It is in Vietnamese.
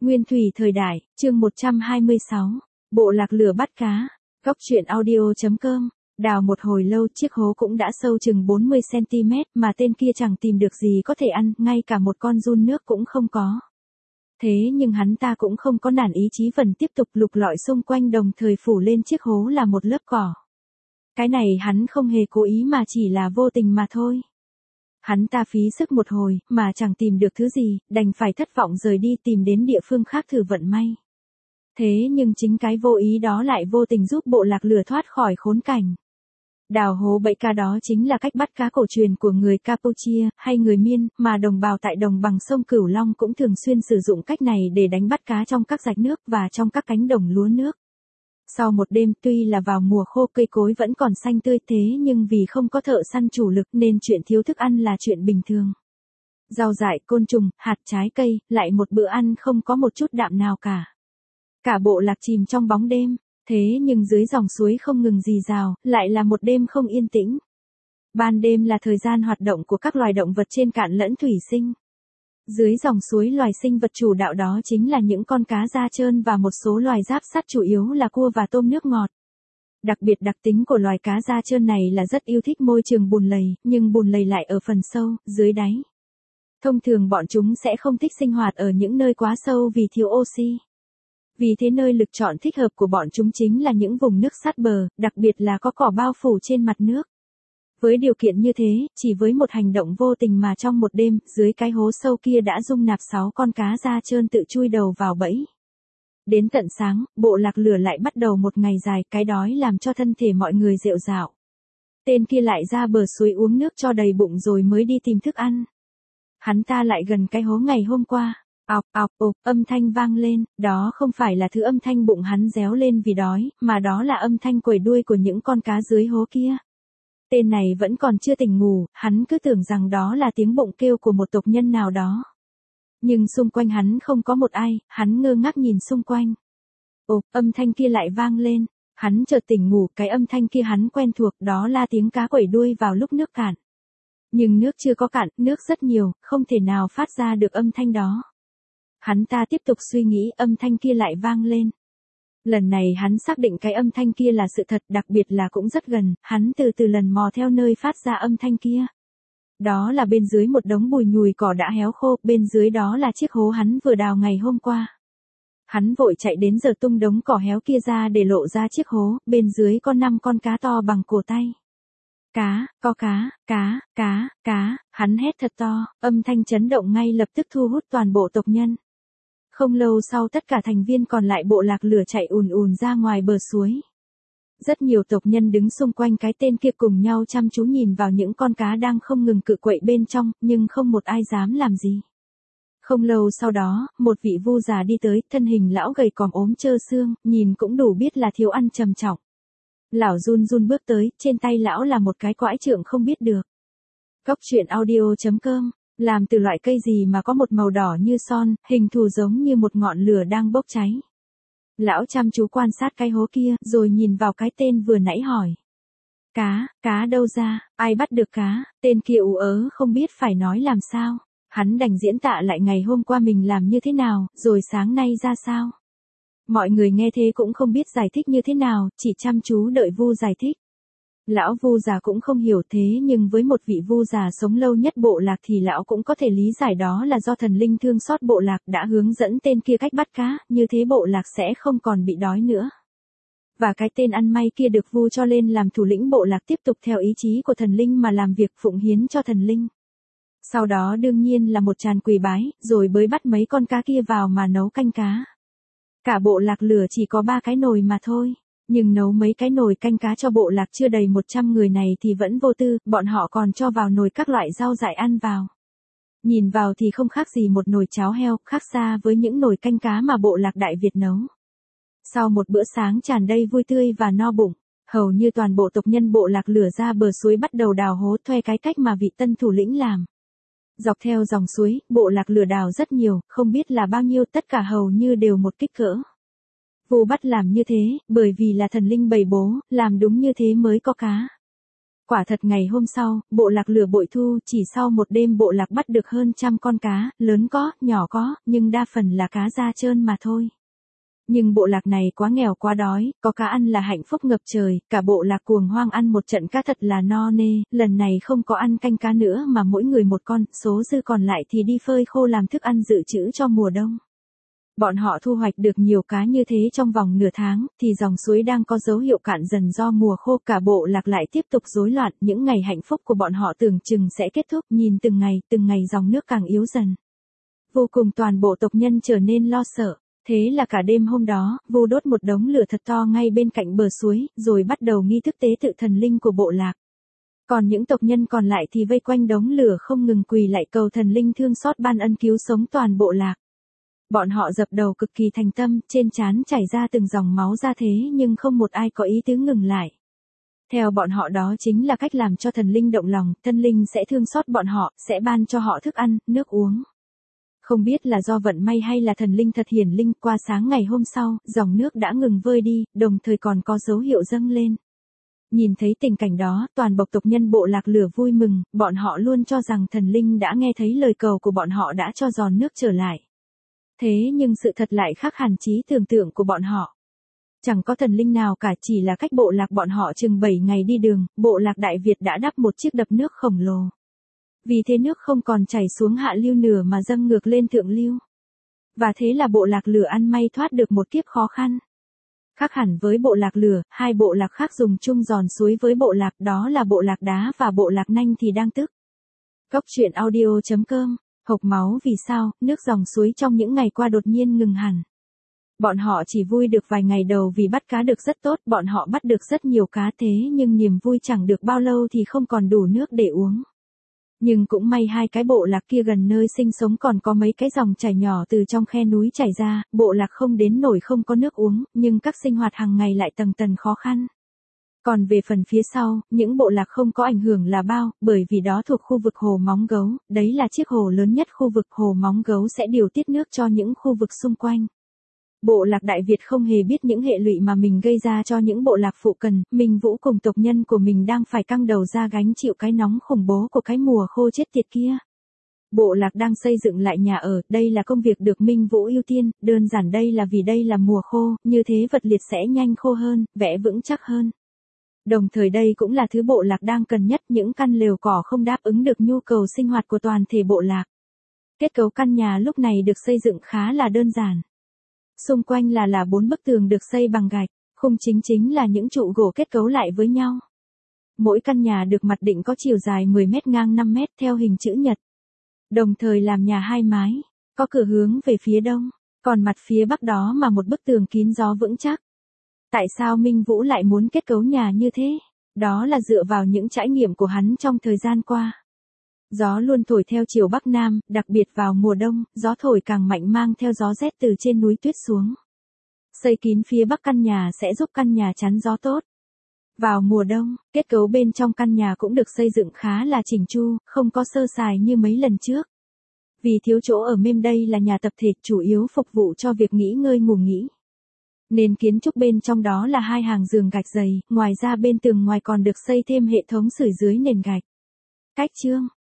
Nguyên thủy thời đại, chương 126. Bộ lạc lửa bắt cá. Góc truyện audio.com. Đào một hồi lâu chiếc hố cũng đã sâu chừng 40cm mà tên kia chẳng tìm được gì có thể ăn, ngay cả một con giun nước cũng không có. Thế nhưng hắn ta cũng không có nản ý chí vẫn tiếp tục lục lọi xung quanh, đồng thời phủ lên chiếc hố là một lớp cỏ. Cái này hắn không hề cố ý mà chỉ là vô tình mà thôi. Hắn ta phí sức một hồi, mà chẳng tìm được thứ gì, đành phải thất vọng rời đi tìm đến địa phương khác thử vận may. Thế nhưng chính cái vô ý đó lại vô tình giúp bộ lạc lửa thoát khỏi khốn cảnh. Đào hố bẫy cá đó chính là cách bắt cá cổ truyền của người Campuchia, hay người Miên, mà đồng bào tại đồng bằng sông Cửu Long cũng thường xuyên sử dụng cách này để đánh bắt cá trong các rạch nước và trong các cánh đồng lúa nước. Sau một đêm, tuy là vào mùa khô cây cối vẫn còn xanh tươi thế nhưng vì không có thợ săn chủ lực nên chuyện thiếu thức ăn là chuyện bình thường. Rau dại, côn trùng, hạt trái cây, lại một bữa ăn không có một chút đạm nào cả. Cả bộ lạc chìm trong bóng đêm, thế nhưng dưới dòng suối không ngừng rì rào, lại là một đêm không yên tĩnh. Ban đêm là thời gian hoạt động của các loài động vật trên cạn lẫn thủy sinh. Dưới dòng suối loài sinh vật chủ đạo đó chính là những con cá da trơn và một số loài giáp sắt, chủ yếu là cua và tôm nước ngọt. Đặc biệt đặc tính của loài cá da trơn này là rất yêu thích môi trường bùn lầy, nhưng bùn lầy lại ở phần sâu, dưới đáy. Thông thường bọn chúng sẽ không thích sinh hoạt ở những nơi quá sâu vì thiếu oxy. Vì thế nơi lựa chọn thích hợp của bọn chúng chính là những vùng nước sát bờ, đặc biệt là có cỏ bao phủ trên mặt nước. Với điều kiện như thế, chỉ với một hành động vô tình mà trong một đêm, dưới cái hố sâu kia đã dung nạp 6 con cá da trơn tự chui đầu vào bẫy. Đến tận sáng, bộ lạc lửa lại bắt đầu một ngày dài, cái đói làm cho thân thể mọi người rệu rạo. Tên kia lại ra bờ suối uống nước cho đầy bụng rồi mới đi tìm thức ăn. Hắn ta lại gần cái hố ngày hôm qua. Ọc ọc ục, âm thanh vang lên, đó không phải là thứ âm thanh bụng hắn réo lên vì đói, mà đó là âm thanh quẩy đuôi của những con cá dưới hố kia. Tên này vẫn còn chưa tỉnh ngủ, hắn cứ tưởng rằng đó là tiếng bụng kêu của một tộc nhân nào đó. Nhưng xung quanh hắn không có một ai, hắn ngơ ngác nhìn xung quanh. Ồ, âm thanh kia lại vang lên, hắn chợt tỉnh ngủ, cái âm thanh kia hắn quen thuộc, đó là tiếng cá quẩy đuôi vào lúc nước cạn. Nhưng nước chưa có cạn, nước rất nhiều, không thể nào phát ra được âm thanh đó. Hắn ta tiếp tục suy nghĩ, âm thanh kia lại vang lên. Lần này hắn xác định cái âm thanh kia là sự thật, đặc biệt là cũng rất gần, hắn từ từ lần mò theo nơi phát ra âm thanh kia. Đó là bên dưới một đống bùi nhùi cỏ đã héo khô, bên dưới đó là chiếc hố hắn vừa đào ngày hôm qua. Hắn vội chạy đến giờ tung đống cỏ héo kia ra để lộ ra chiếc hố, bên dưới có 5 con cá to bằng cổ tay. Cá, có cá, cá, hắn hét thật to, âm thanh chấn động ngay lập tức thu hút toàn bộ tộc nhân. Không lâu sau tất cả thành viên còn lại bộ lạc lửa chạy ùn ùn ra ngoài bờ suối. Rất nhiều tộc nhân đứng xung quanh cái tên kia cùng nhau chăm chú nhìn vào những con cá đang không ngừng cự quậy bên trong, nhưng không một ai dám làm gì. Không lâu sau đó, một vị vu già đi tới, thân hình lão gầy còm ốm trơ xương, nhìn cũng đủ biết là thiếu ăn trầm trọng. Lão run run bước tới, trên tay lão là một cái quải trượng không biết được. Góc truyện audio.com. Làm từ loại cây gì mà có một màu đỏ như son, hình thù giống như một ngọn lửa đang bốc cháy. Lão chăm chú quan sát cái hố kia, rồi nhìn vào cái tên vừa nãy hỏi. Cá đâu ra, ai bắt được cá, tên kia ú ớ không biết phải nói làm sao. Hắn đành diễn tạ lại ngày hôm qua mình làm như thế nào, rồi sáng nay ra sao. Mọi người nghe thế cũng không biết giải thích như thế nào, chỉ chăm chú đợi vu giải thích. Lão vu già cũng không hiểu thế nhưng với một vị vu già sống lâu nhất bộ lạc thì lão cũng có thể lý giải đó là do thần linh thương xót bộ lạc đã hướng dẫn tên kia cách bắt cá, như thế bộ lạc sẽ không còn bị đói nữa. Và cái tên ăn may kia được vu cho lên làm thủ lĩnh bộ lạc tiếp tục theo ý chí của thần linh mà làm việc phụng hiến cho thần linh. Sau đó đương nhiên là một tràng quỳ bái, rồi bới bắt mấy con cá kia vào mà nấu canh cá. Cả bộ lạc lửa chỉ có 3 cái nồi mà thôi. Nhưng nấu mấy cái nồi canh cá cho bộ lạc chưa đầy 100 người này thì vẫn vô tư, bọn họ còn cho vào nồi các loại rau dại ăn vào. Nhìn vào thì không khác gì một nồi cháo heo, khác xa với những nồi canh cá mà bộ lạc Đại Việt nấu. Sau một bữa sáng tràn đầy vui tươi và no bụng, hầu như toàn bộ tộc nhân bộ lạc lửa ra bờ suối bắt đầu đào hố thuê cái cách mà vị tân thủ lĩnh làm. Dọc theo dòng suối, bộ lạc lửa đào rất nhiều, không biết là bao nhiêu, tất cả hầu như đều một kích cỡ. Vu bắt làm như thế, bởi vì là thần linh bày bố, làm đúng như thế mới có cá. Quả thật ngày hôm sau, bộ lạc lửa bội thu, chỉ sau một đêm bộ lạc bắt được hơn 100 con cá, lớn có, nhỏ có, nhưng đa phần là cá da trơn mà thôi. Nhưng bộ lạc này quá nghèo quá đói, có cá ăn là hạnh phúc ngập trời, cả bộ lạc cuồng hoang ăn một trận cá thật là no nê, lần này không có ăn canh cá nữa mà mỗi người một con, số dư còn lại thì đi phơi khô làm thức ăn dự trữ cho mùa đông. Bọn họ thu hoạch được nhiều cá như thế trong vòng nửa tháng, thì dòng suối đang có dấu hiệu cạn dần do mùa khô, cả bộ lạc lại tiếp tục rối loạn, những ngày hạnh phúc của bọn họ tưởng chừng sẽ kết thúc, nhìn từng ngày dòng nước càng yếu dần. Vô cùng toàn bộ tộc nhân trở nên lo sợ. Thế là cả đêm hôm đó, Vu đốt một đống lửa thật to ngay bên cạnh bờ suối, rồi bắt đầu nghi thức tế tự thần linh của bộ lạc. Còn những tộc nhân còn lại thì vây quanh đống lửa không ngừng quỳ lạy cầu thần linh thương xót ban ân cứu sống toàn bộ lạc. Bọn họ dập đầu cực kỳ thành tâm, trên trán chảy ra từng dòng máu ra thế nhưng không một ai có ý tứ ngừng lại. Theo bọn họ đó chính là cách làm cho thần linh động lòng, thần linh sẽ thương xót bọn họ, sẽ ban cho họ thức ăn, nước uống. Không biết là do vận may hay là thần linh thật hiển linh, qua sáng ngày hôm sau, dòng nước đã ngừng vơi đi, đồng thời còn có dấu hiệu dâng lên. Nhìn thấy tình cảnh đó, toàn bộ tộc nhân bộ lạc lửa vui mừng, bọn họ luôn cho rằng thần linh đã nghe thấy lời cầu của bọn họ đã cho giòn nước trở lại. Thế nhưng sự thật lại khác hẳn trí tưởng tượng của bọn họ. Chẳng có thần linh nào cả, chỉ là cách bộ lạc bọn họ chừng 7 ngày đi đường, bộ lạc Đại Việt đã đắp một chiếc đập nước khổng lồ. Vì thế nước không còn chảy xuống hạ lưu nửa mà dâng ngược lên thượng lưu. Và thế là bộ lạc lửa ăn may thoát được một kiếp khó khăn. Khác hẳn với bộ lạc lửa, hai bộ lạc khác dùng chung giòn suối với bộ lạc, đó là bộ lạc đá và bộ lạc nanh thì đang tức. Cốc truyện audio.com, hộc máu vì sao, nước dòng suối trong những ngày qua đột nhiên ngừng hẳn. Bọn họ chỉ vui được vài ngày đầu vì bắt cá được rất tốt, bọn họ bắt được rất nhiều cá thế nhưng niềm vui chẳng được bao lâu thì không còn đủ nước để uống. Nhưng cũng may hai cái bộ lạc kia gần nơi sinh sống còn có mấy cái dòng chảy nhỏ từ trong khe núi chảy ra, bộ lạc không đến nổi không có nước uống, nhưng các sinh hoạt hàng ngày lại tầng tầng khó khăn. Còn về phần phía sau, những bộ lạc không có ảnh hưởng là bao, bởi vì đó thuộc khu vực hồ Móng Gấu, đấy là chiếc hồ lớn nhất khu vực hồ Móng Gấu sẽ điều tiết nước cho những khu vực xung quanh. Bộ lạc Đại Việt không hề biết những hệ lụy mà mình gây ra cho những bộ lạc phụ cận, Minh Vũ cùng tộc nhân của mình đang phải căng đầu ra gánh chịu cái nóng khủng bố của cái mùa khô chết tiệt kia. Bộ lạc đang xây dựng lại nhà ở, đây là công việc được Minh Vũ ưu tiên, đơn giản đây là vì đây là mùa khô, như thế vật liệt sẽ nhanh khô hơn, vẽ vững chắc hơn. Đồng thời đây cũng là thứ bộ lạc đang cần nhất, những căn lều cỏ không đáp ứng được nhu cầu sinh hoạt của toàn thể bộ lạc. Kết cấu căn nhà lúc này được xây dựng khá là đơn giản. Xung quanh là 4 bức tường được xây bằng gạch, khung chính là những trụ gỗ kết cấu lại với nhau. Mỗi căn nhà được mặc định có chiều dài 10 mét ngang 5 mét theo hình chữ nhật. Đồng thời làm nhà hai mái, có cửa hướng về phía đông, còn mặt phía bắc đó mà một bức tường kín gió vững chắc. Tại sao Minh Vũ lại muốn kết cấu nhà như thế? Đó là dựa vào những trải nghiệm của hắn trong thời gian qua. Gió luôn thổi theo chiều bắc nam, đặc biệt vào mùa đông, gió thổi càng mạnh mang theo gió rét từ trên núi tuyết xuống. Xây kín phía bắc căn nhà sẽ giúp căn nhà chắn gió tốt. Vào mùa đông, kết cấu bên trong căn nhà cũng được xây dựng khá là chỉnh chu, không có sơ sài như mấy lần trước. Vì thiếu chỗ ở mềm, đây là nhà tập thể chủ yếu phục vụ cho việc nghỉ ngơi ngủ nghỉ. Nên kiến trúc bên trong đó là 2 hàng giường gạch dày, ngoài ra bên tường ngoài còn được xây thêm hệ thống sưởi dưới nền gạch. Cách chương